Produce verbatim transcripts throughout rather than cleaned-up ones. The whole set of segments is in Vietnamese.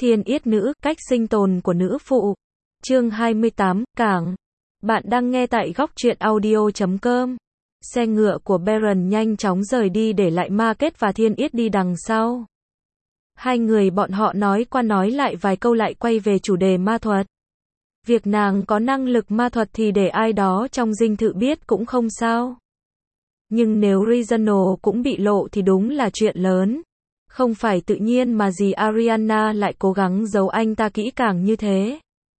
Thiên Yết nữ, cách sinh tồn của nữ phụ. Chương hai mươi tám, Cảng. Bạn đang nghe tại góc truyện audio chấm com. Xe ngựa của Baron nhanh chóng rời đi để lại Market và Thiên Yết đi đằng sau. Hai người bọn họ nói qua nói lại vài câu lại quay về chủ đề ma thuật. Việc nàng có năng lực ma thuật thì để ai đó trong dinh thự biết cũng không sao. Nhưng nếu Reginald cũng bị lộ thì đúng là chuyện lớn. Không phải tự nhiên mà dì Ariana lại cố gắng giấu anh ta kỹ càng như thế.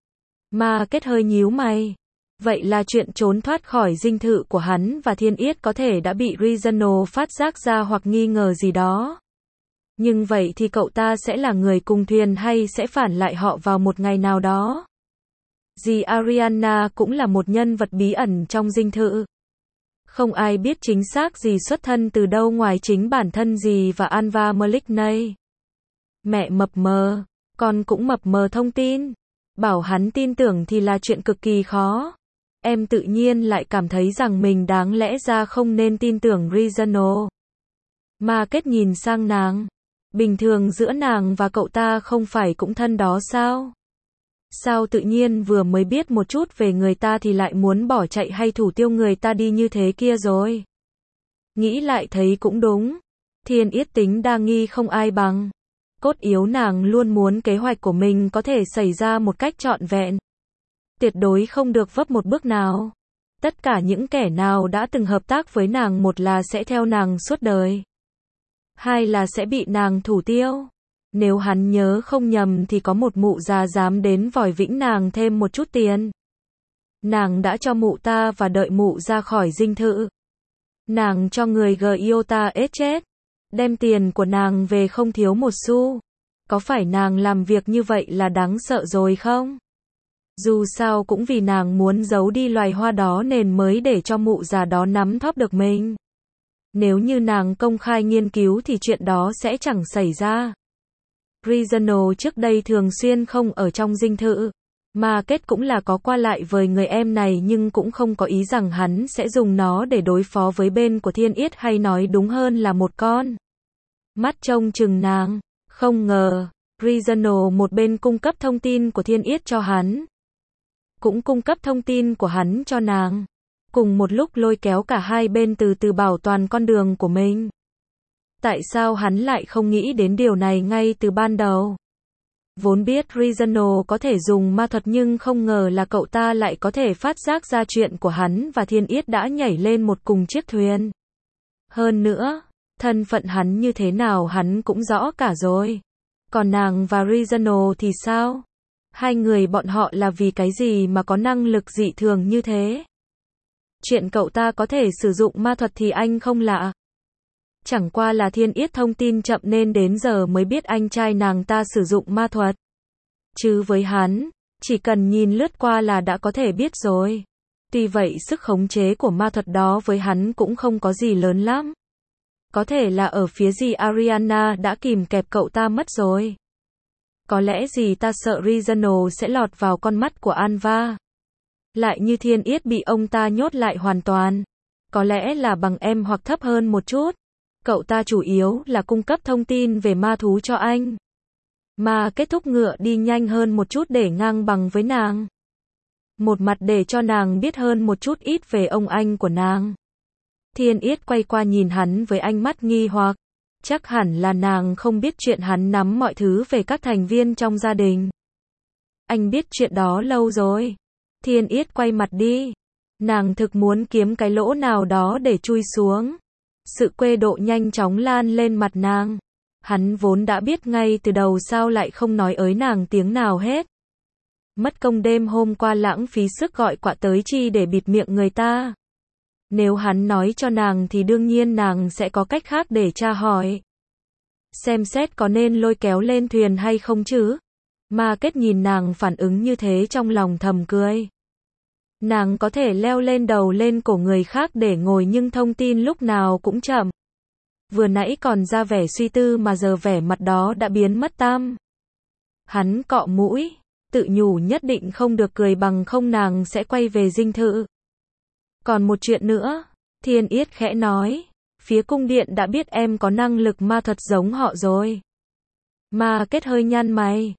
Market hơi nhíu mày. Vậy là chuyện trốn thoát khỏi dinh thự của hắn và Thiên Yết có thể đã bị Reginald phát giác ra hoặc nghi ngờ gì đó. Nhưng vậy thì cậu ta sẽ là người cùng thuyền hay sẽ phản lại họ vào một ngày nào đó? Dì Ariana cũng là một nhân vật bí ẩn trong dinh thự. Không ai biết chính xác dì xuất thân từ đâu ngoài chính bản thân dì và Anva Malignay. Mẹ mập mờ, con cũng mập mờ thông tin. Bảo hắn tin tưởng thì là chuyện cực kỳ khó. Em tự nhiên lại cảm thấy rằng mình đáng lẽ ra không nên tin tưởng Reginald. Market nhìn sang nàng. Bình thường giữa nàng và cậu ta không phải cũng thân đó sao? Sao tự nhiên vừa mới biết một chút về người ta thì lại muốn bỏ chạy hay thủ tiêu người ta đi như thế kia rồi? Nghĩ lại thấy cũng đúng. Thiên Yết tính đa nghi không ai bằng. Cốt yếu nàng luôn muốn kế hoạch của mình có thể xảy ra một cách trọn vẹn. Tuyệt đối không được vấp một bước nào. Tất cả những kẻ nào đã từng hợp tác với nàng, một là sẽ theo nàng suốt đời, hai là sẽ bị nàng thủ tiêu. Nếu hắn nhớ không nhầm thì có một mụ già dám đến vòi vĩnh nàng thêm một chút tiền. Nàng đã cho mụ ta và đợi mụ ra khỏi dinh thự. Nàng cho người Giota ết chết. Đem tiền của nàng về không thiếu một xu. Có phải nàng làm việc như vậy là đáng sợ rồi không? Dù sao cũng vì nàng muốn giấu đi loài hoa đó nên mới để cho mụ già đó nắm thóp được mình. Nếu như nàng công khai nghiên cứu thì chuyện đó sẽ chẳng xảy ra. Reginald trước đây thường xuyên không ở trong dinh thự. Market cũng là có qua lại với người em này nhưng cũng không có ý rằng hắn sẽ dùng nó để đối phó với bên của Thiên Yết, hay nói đúng hơn là một con mắt trông chừng nàng. Không ngờ, Reginald một bên cung cấp thông tin của Thiên Yết cho hắn, cũng cung cấp thông tin của hắn cho nàng. Cùng một lúc lôi kéo cả hai bên từ từ bảo toàn con đường của mình. Tại sao hắn lại không nghĩ đến điều này ngay từ ban đầu? Vốn biết Reginald có thể dùng ma thuật nhưng không ngờ là cậu ta lại có thể phát giác ra chuyện của hắn và Thiên Yết đã nhảy lên một cùng chiếc thuyền. Hơn nữa, thân phận hắn như thế nào hắn cũng rõ cả rồi. Còn nàng và Reginald thì sao? Hai người bọn họ là vì cái gì mà có năng lực dị thường như thế? Chuyện cậu ta có thể sử dụng ma thuật thì anh không lạ. Chẳng qua là Thiên Yết thông tin chậm nên đến giờ mới biết anh trai nàng ta sử dụng ma thuật. Chứ với hắn, chỉ cần nhìn lướt qua là đã có thể biết rồi. Tuy vậy sức khống chế của ma thuật đó với hắn cũng không có gì lớn lắm. Có thể là ở phía dì Ariana đã kìm kẹp cậu ta mất rồi. Có lẽ dì ta sợ Reginald sẽ lọt vào con mắt của Anva. Lại như Thiên Yết bị ông ta nhốt lại hoàn toàn. Có lẽ là bằng em hoặc thấp hơn một chút. Cậu ta chủ yếu là cung cấp thông tin về ma thú cho anh. Mà kết thúc ngựa đi nhanh hơn một chút để ngang bằng với nàng. Một mặt để cho nàng biết hơn một chút ít về ông anh của nàng. Thiên Yết quay qua nhìn hắn với ánh mắt nghi hoặc. Chắc hẳn là nàng không biết chuyện hắn nắm mọi thứ về các thành viên trong gia đình. Anh biết chuyện đó lâu rồi. Thiên Yết quay mặt đi. Nàng thực muốn kiếm cái lỗ nào đó để chui xuống. Sự quê độ nhanh chóng lan lên mặt nàng. Hắn vốn đã biết ngay từ đầu, sao lại không nói ới nàng tiếng nào hết. Mất công đêm hôm qua lãng phí sức gọi quạ tới chi để bịt miệng người ta. Nếu hắn nói cho nàng thì đương nhiên nàng sẽ có cách khác để tra hỏi. Xem xét có nên lôi kéo lên thuyền hay không chứ. Market nhìn nàng phản ứng như thế trong lòng thầm cười. Nàng có thể leo lên đầu lên cổ người khác để ngồi nhưng thông tin lúc nào cũng chậm. Vừa nãy còn ra vẻ suy tư mà giờ vẻ mặt đó đã biến mất tăm. Hắn cọ mũi, tự nhủ nhất định không được cười bằng không nàng sẽ quay về dinh thự. Còn một chuyện nữa, Thiên Yết khẽ nói, phía cung điện đã biết em có năng lực ma thuật giống họ rồi. Market hơi nhăn mày,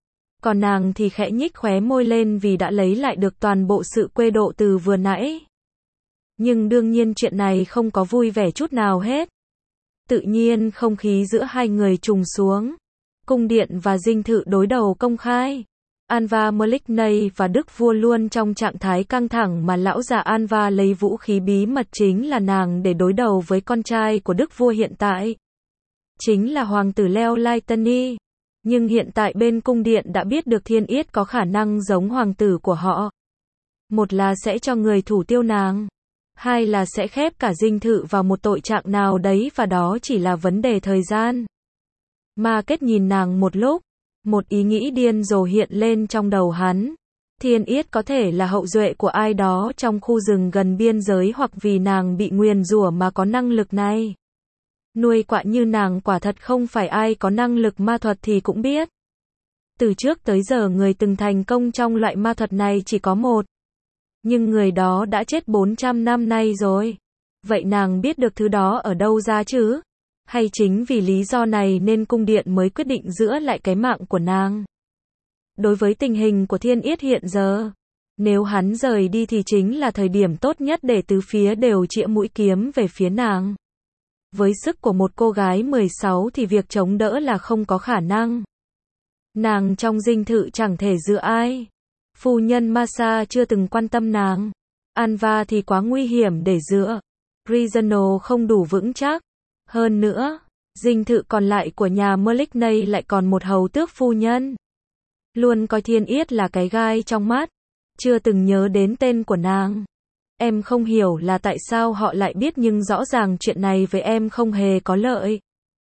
Còn nàng thì khẽ nhích khóe môi lên vì đã lấy lại được toàn bộ sự quê độ từ vừa nãy. Nhưng đương nhiên chuyện này không có vui vẻ chút nào hết. Tự nhiên không khí giữa hai người trùng xuống. Cung điện và dinh thự đối đầu công khai. Anva Melikney và Đức Vua luôn trong trạng thái căng thẳng mà lão già Anva lấy vũ khí bí mật chính là nàng để đối đầu với con trai của Đức Vua hiện tại. Chính là Hoàng tử Leo Lytani. Nhưng hiện tại bên cung điện đã biết được Thiên Yết có khả năng giống hoàng tử của họ. Một là sẽ cho người thủ tiêu nàng. Hai là sẽ khép cả dinh thự vào một tội trạng nào đấy và đó chỉ là vấn đề thời gian. Market nhìn nàng một lúc. Một ý nghĩ điên rồ hiện lên trong đầu hắn. Thiên Yết có thể là hậu duệ của ai đó trong khu rừng gần biên giới hoặc vì nàng bị nguyền rủa mà có năng lực này. Nuôi quạ như nàng quả thật không phải ai có năng lực ma thuật thì cũng biết. Từ trước tới giờ người từng thành công trong loại ma thuật này chỉ có một. Nhưng người đó đã chết bốn trăm năm nay rồi. Vậy nàng biết được thứ đó ở đâu ra chứ? Hay chính vì lý do này nên cung điện mới quyết định giữ lại cái mạng của nàng? Đối với tình hình của Thiên Yết hiện giờ, nếu hắn rời đi thì chính là thời điểm tốt nhất để tứ phía đều chĩa mũi kiếm về phía nàng. Với sức của một cô gái mười sáu thì việc chống đỡ là không có khả năng. Nàng trong dinh thự chẳng thể dựa ai. Phu nhân Masa chưa từng quan tâm nàng. Anva thì quá nguy hiểm để dựa. Reasonal không đủ vững chắc. Hơn nữa, dinh thự còn lại của nhà Melikney lại còn một hầu tước phu nhân. Luôn coi Thiên Yết là cái gai trong mắt. Chưa từng nhớ đến tên của nàng. Em không hiểu là tại sao họ lại biết nhưng rõ ràng chuyện này với em không hề có lợi.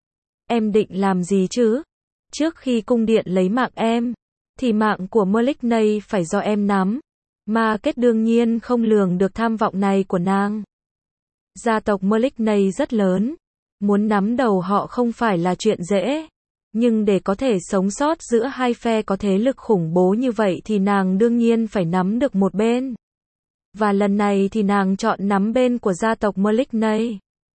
Em định làm gì chứ? Trước khi cung điện lấy mạng em, thì mạng của Melikney phải do em nắm. Market đương nhiên không lường được tham vọng này của nàng. Gia tộc Melikney rất lớn. Muốn nắm đầu họ không phải là chuyện dễ. Nhưng để có thể sống sót giữa hai phe có thế lực khủng bố như vậy thì nàng đương nhiên phải nắm được một bên. Và lần này thì nàng chọn nắm bên của gia tộc Melikney.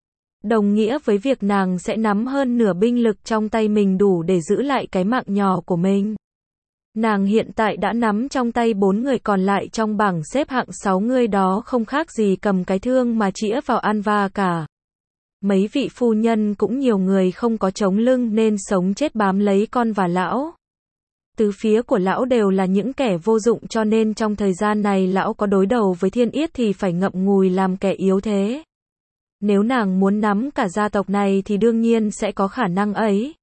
Đồng nghĩa với việc nàng sẽ nắm hơn nửa binh lực trong tay mình đủ để giữ lại cái mạng nhỏ của mình. Nàng hiện tại đã nắm trong tay bốn người còn lại trong bảng xếp hạng sáu người đó không khác gì cầm cái thương mà chĩa vào Anva cả. Mấy vị phu nhân cũng nhiều người không có chống lưng nên sống chết bám lấy con và lão. Từ phía của lão đều là những kẻ vô dụng cho nên trong thời gian này lão có đối đầu với Thiên Yết thì phải ngậm ngùi làm kẻ yếu thế. Nếu nàng muốn nắm cả gia tộc này thì đương nhiên sẽ có khả năng ấy.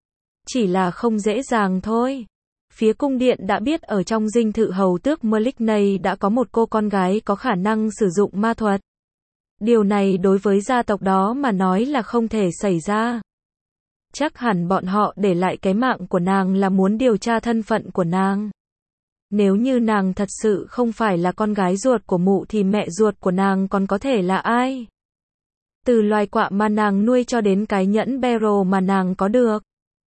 Chỉ là không dễ dàng thôi. Phía cung điện đã biết ở trong dinh thự hầu tước Melikney đã có một cô con gái có khả năng sử dụng ma thuật. Điều này đối với gia tộc đó mà nói là không thể xảy ra. Chắc hẳn bọn họ để lại cái mạng của nàng là muốn điều tra thân phận của nàng. Nếu như nàng thật sự không phải là con gái ruột của mụ thì mẹ ruột của nàng còn có thể là ai? Từ loài quạ mà nàng nuôi cho đến cái nhẫn Beryl mà nàng có được.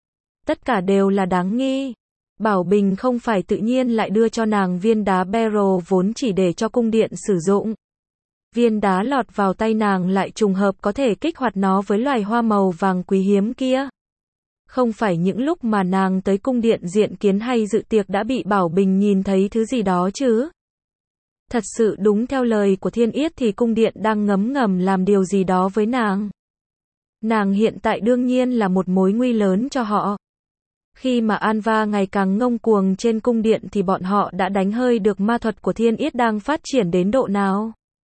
Tất cả đều là đáng nghi. Bảo Bình không phải tự nhiên lại đưa cho nàng viên đá Beryl vốn chỉ để cho cung điện sử dụng. Viên đá lọt vào tay nàng lại trùng hợp có thể kích hoạt nó với loài hoa màu vàng quý hiếm kia. Không phải những lúc mà nàng tới cung điện diện kiến hay dự tiệc đã bị Bảo Bình nhìn thấy thứ gì đó chứ. Thật sự đúng theo lời của Thiên Yết thì cung điện đang ngấm ngầm làm điều gì đó với nàng. Nàng hiện tại đương nhiên là một mối nguy lớn cho họ. Khi mà Anva ngày càng ngông cuồng trên cung điện thì bọn họ đã đánh hơi được ma thuật của Thiên Yết đang phát triển đến độ nào.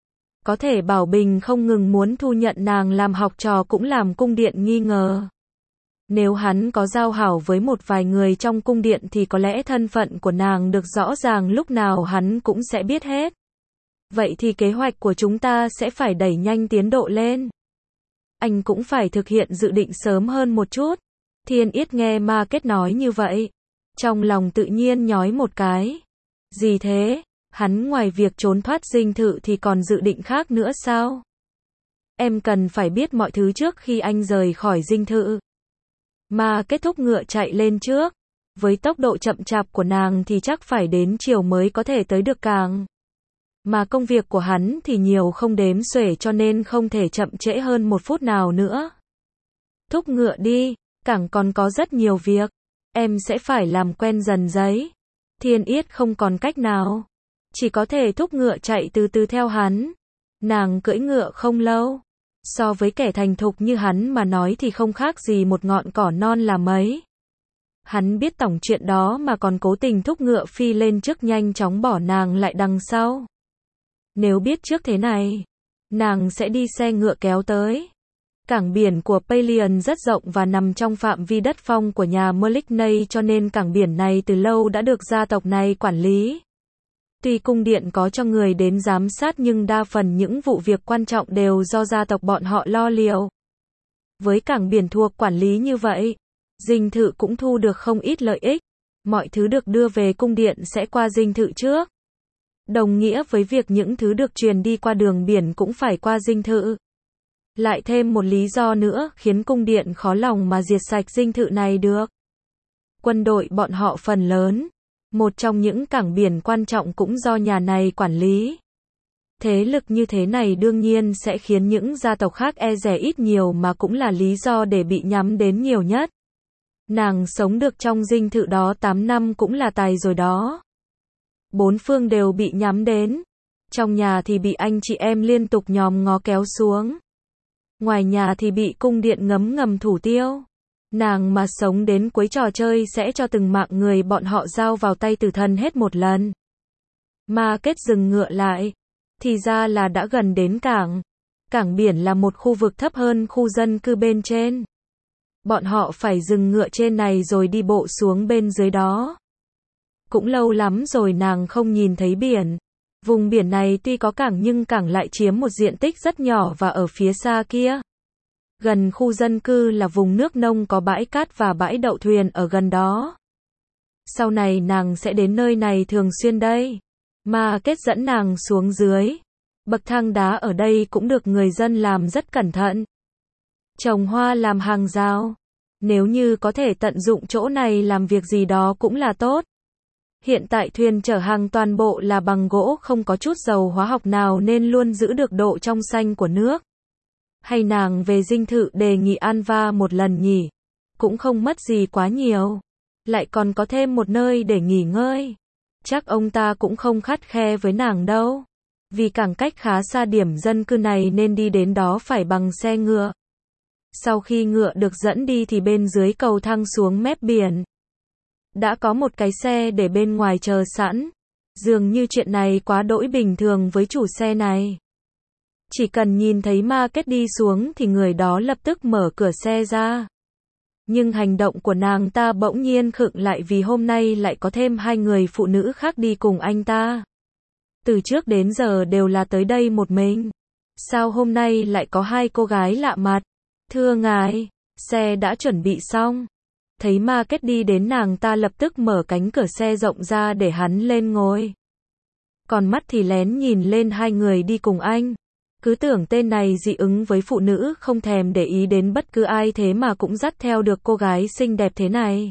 Có thể Bảo Bình không ngừng muốn thu nhận nàng làm học trò cũng làm cung điện nghi ngờ. Nếu hắn có giao hảo với một vài người trong cung điện thì có lẽ thân phận của nàng được rõ ràng lúc nào hắn cũng sẽ biết hết. Vậy thì kế hoạch của chúng ta sẽ phải đẩy nhanh tiến độ lên. Anh cũng phải thực hiện dự định sớm hơn một chút. Thiên Yết nghe Market nói như vậy. Trong lòng tự nhiên nhói một cái. Gì thế? Hắn ngoài việc trốn thoát dinh thự thì còn dự định khác nữa sao? Em cần phải biết mọi thứ trước khi anh rời khỏi dinh thự. Mà kết thúc ngựa chạy lên trước. Với tốc độ chậm chạp của nàng thì chắc phải đến chiều mới có thể tới được cảng. Mà công việc của hắn thì nhiều không đếm xuể cho nên không thể chậm trễ hơn một phút nào nữa. Thúc ngựa đi, cảng còn có rất nhiều việc. Em sẽ phải làm quen dần giấy. Thiên Yết không còn cách nào, chỉ có thể thúc ngựa chạy từ từ theo hắn. Nàng cưỡi ngựa không lâu, so với kẻ thành thục như hắn mà nói thì không khác gì một ngọn cỏ non là mấy. Hắn biết tổng chuyện đó mà còn cố tình thúc ngựa phi lên trước nhanh chóng bỏ nàng lại đằng sau. Nếu biết trước thế này, nàng sẽ đi xe ngựa kéo tới. Cảng biển của Pelion rất rộng và nằm trong phạm vi đất phong của nhà Melikney, cho nên cảng biển này từ lâu đã được gia tộc này quản lý. Tuy cung điện có cho người đến giám sát nhưng đa phần những vụ việc quan trọng đều do gia tộc bọn họ lo liệu. Với cảng biển thuộc quản lý như vậy, dinh thự cũng thu được không ít lợi ích. Mọi thứ được đưa về cung điện sẽ qua dinh thự trước. Đồng nghĩa với việc những thứ được truyền đi qua đường biển cũng phải qua dinh thự. Lại thêm một lý do nữa khiến cung điện khó lòng mà diệt sạch dinh thự này được. Quân đội bọn họ phần lớn, một trong những cảng biển quan trọng cũng do nhà này quản lý. Thế lực như thế này đương nhiên sẽ khiến những gia tộc khác e dè ít nhiều, mà cũng là lý do để bị nhắm đến nhiều nhất. Nàng sống được trong dinh thự đó tám năm cũng là tài rồi đó. Bốn phương đều bị nhắm đến. Trong nhà thì bị anh chị em liên tục nhòm ngó kéo xuống. Ngoài nhà thì bị cung điện ngấm ngầm thủ tiêu. Nàng mà sống đến cuối trò chơi sẽ cho từng mạng người bọn họ giao vào tay tử thần hết một lần. Mà kết dừng ngựa lại. Thì ra là đã gần đến cảng. Cảng biển là một khu vực thấp hơn khu dân cư bên trên. Bọn họ phải dừng ngựa trên này rồi đi bộ xuống bên dưới đó. Cũng lâu lắm rồi nàng không nhìn thấy biển. Vùng biển này tuy có cảng nhưng cảng lại chiếm một diện tích rất nhỏ và ở phía xa kia. Gần khu dân cư là vùng nước nông có bãi cát và bãi đậu thuyền ở gần đó. Sau này nàng sẽ đến nơi này thường xuyên đây. Mà kết dẫn nàng xuống dưới. Bậc thang đá ở đây cũng được người dân làm rất cẩn thận. Trồng hoa làm hàng rào. Nếu như có thể tận dụng chỗ này làm việc gì đó cũng là tốt. Hiện tại thuyền chở hàng toàn bộ là bằng gỗ, không có chút dầu hóa học nào nên luôn giữ được độ trong xanh của nước. Hay nàng về dinh thự đề nghị Anva một lần nhỉ? Cũng không mất gì quá nhiều. Lại còn có thêm một nơi để nghỉ ngơi. Chắc ông ta cũng không khắt khe với nàng đâu. Vì cảng cách khá xa điểm dân cư này nên đi đến đó phải bằng xe ngựa. Sau khi ngựa được dẫn đi thì bên dưới cầu thang xuống mép biển. Đã có một cái xe để bên ngoài chờ sẵn. Dường như chuyện này quá đỗi bình thường với chủ xe này. Chỉ cần nhìn thấy Market đi xuống thì người đó lập tức mở cửa xe ra. Nhưng hành động của nàng ta bỗng nhiên khựng lại vì hôm nay lại có thêm hai người phụ nữ khác đi cùng anh ta. Từ trước đến giờ đều là tới đây một mình. Sao hôm nay lại có hai cô gái lạ mặt? Thưa ngài, xe đã chuẩn bị xong. Thấy Market đi đến, nàng ta lập tức mở cánh cửa xe rộng ra để hắn lên ngồi. Còn mắt thì lén nhìn lên hai người đi cùng anh. Cứ tưởng tên này dị ứng với phụ nữ, không thèm để ý đến bất cứ ai, thế mà cũng dắt theo được cô gái xinh đẹp thế này.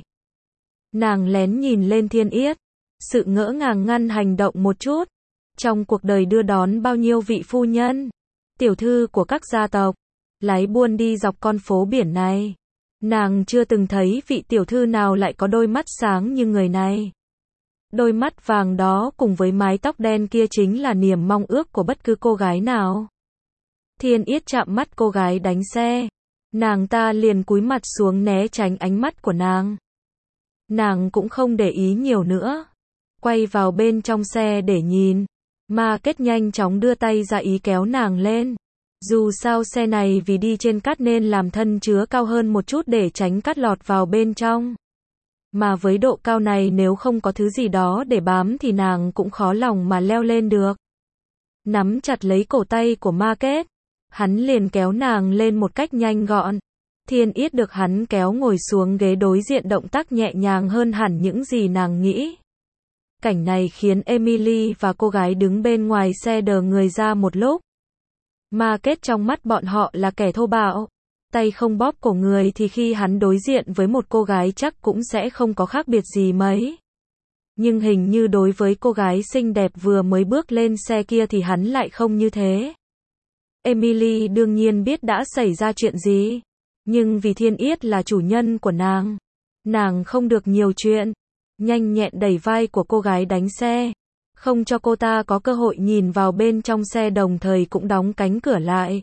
Nàng lén nhìn lên Thiên Yết. Sự ngỡ ngàng ngăn hành động một chút. Trong cuộc đời đưa đón bao nhiêu vị phu nhân, tiểu thư của các gia tộc, lái buôn đi dọc con phố biển này. Nàng chưa từng thấy vị tiểu thư nào lại có đôi mắt sáng như người này. Đôi mắt vàng đó cùng với mái tóc đen kia chính là niềm mong ước của bất cứ cô gái nào. Thiên Yết chạm mắt cô gái đánh xe. Nàng ta liền cúi mặt xuống né tránh ánh mắt của nàng. Nàng cũng không để ý nhiều nữa. Quay vào bên trong xe để nhìn. Market nhanh chóng đưa tay ra ý kéo nàng lên. Dù sao xe này vì đi trên cát nên làm thân chứa cao hơn một chút để tránh cát lọt vào bên trong. Mà với độ cao này nếu không có thứ gì đó để bám thì nàng cũng khó lòng mà leo lên được. Nắm chặt lấy cổ tay của Market, hắn liền kéo nàng lên một cách nhanh gọn. Thiên Yết được hắn kéo ngồi xuống ghế đối diện, động tác nhẹ nhàng hơn hẳn những gì nàng nghĩ. Cảnh này khiến Emily và cô gái đứng bên ngoài xe đờ người ra một lúc. Market trong mắt bọn họ là kẻ thô bạo. Tay không bóp cổ người thì khi hắn đối diện với một cô gái chắc cũng sẽ không có khác biệt gì mấy. Nhưng hình như đối với cô gái xinh đẹp vừa mới bước lên xe kia thì hắn lại không như thế. Emily đương nhiên biết đã xảy ra chuyện gì. Nhưng vì Thiên Yết là chủ nhân của nàng, nàng không được nhiều chuyện. nhanh nhẹn đẩy vai của cô gái đánh xe, không cho cô ta có cơ hội nhìn vào bên trong xe, đồng thời cũng đóng cánh cửa lại.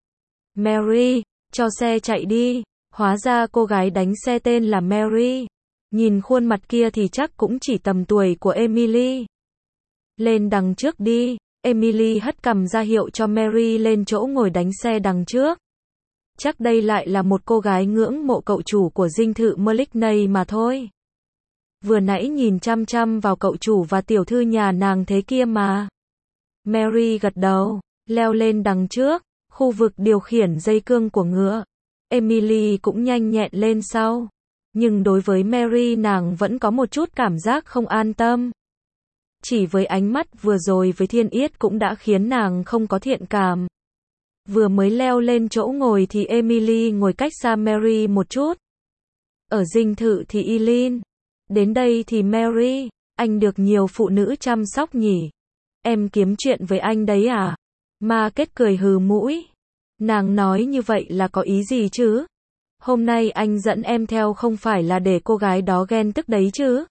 Mary, cho xe chạy đi. Hóa ra cô gái đánh xe tên là Mary. Nhìn khuôn mặt kia thì chắc cũng chỉ tầm tuổi của Emily. Lên đằng trước đi. Emily hất cằm ra hiệu cho Mary lên chỗ ngồi đánh xe đằng trước. Chắc đây lại là một cô gái ngưỡng mộ cậu chủ của dinh thự Maligney mà thôi. Vừa nãy nhìn chăm chăm vào cậu chủ và tiểu thư nhà nàng thế kia mà. Mary gật đầu, leo lên đằng trước, khu vực điều khiển dây cương của ngựa. Emily cũng nhanh nhẹn lên sau. Nhưng đối với Mary, nàng vẫn có một chút cảm giác không an tâm. Chỉ với ánh mắt vừa rồi với Thiên Yết cũng đã khiến nàng không có thiện cảm. Vừa mới leo lên chỗ ngồi thì Emily ngồi cách xa Mary một chút. Ở dinh thự thì Eileen. Đến đây thì Mary. Anh được nhiều phụ nữ chăm sóc nhỉ? Em kiếm chuyện với anh đấy à? Margaret cười hừ mũi. Nàng nói như vậy là có ý gì chứ? Hôm nay anh dẫn em theo không phải là để cô gái đó ghen tức đấy chứ?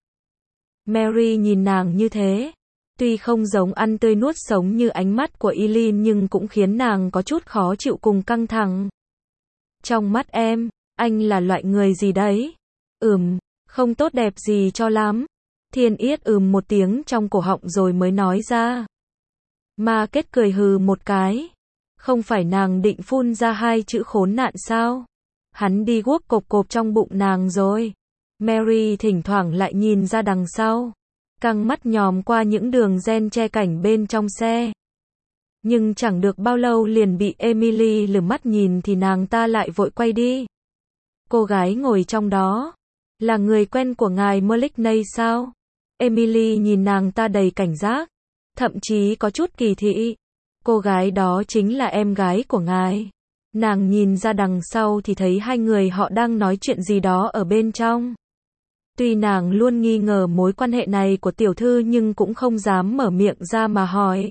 Mary nhìn nàng như thế. Tuy không giống ăn tươi nuốt sống như ánh mắt của Eileen nhưng cũng khiến nàng có chút khó chịu cùng căng thẳng. Trong mắt em, anh là loại người gì đấy? Ừm, không tốt đẹp gì cho lắm. Thiên Yết ừm một tiếng trong cổ họng rồi mới nói ra. Margaret cười hừ một cái. Không phải nàng định phun ra hai chữ khốn nạn sao? Hắn đi guốc cộp cộp trong bụng nàng rồi. Mary thỉnh thoảng lại nhìn ra đằng sau, căng mắt nhòm qua những đường ren che cảnh bên trong xe. Nhưng chẳng được bao lâu liền bị Emily lườm mắt nhìn thì nàng ta lại vội quay đi. Cô gái ngồi trong đó là người quen của ngài Maligney sao? Emily nhìn nàng ta đầy cảnh giác, thậm chí có chút kỳ thị. Cô gái đó chính là em gái của ngài. Nàng nhìn ra đằng sau thì thấy hai người họ đang nói chuyện gì đó ở bên trong. Tuy nàng luôn nghi ngờ mối quan hệ này của tiểu thư nhưng cũng không dám mở miệng ra mà hỏi.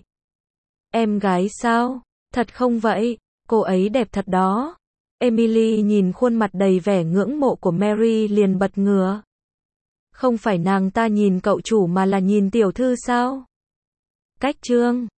Em gái sao? Thật không vậy? Cô ấy đẹp thật đó. Emily nhìn khuôn mặt đầy vẻ ngưỡng mộ của Mary liền bật ngửa. Không phải nàng ta nhìn cậu chủ mà là nhìn tiểu thư sao? Cách chương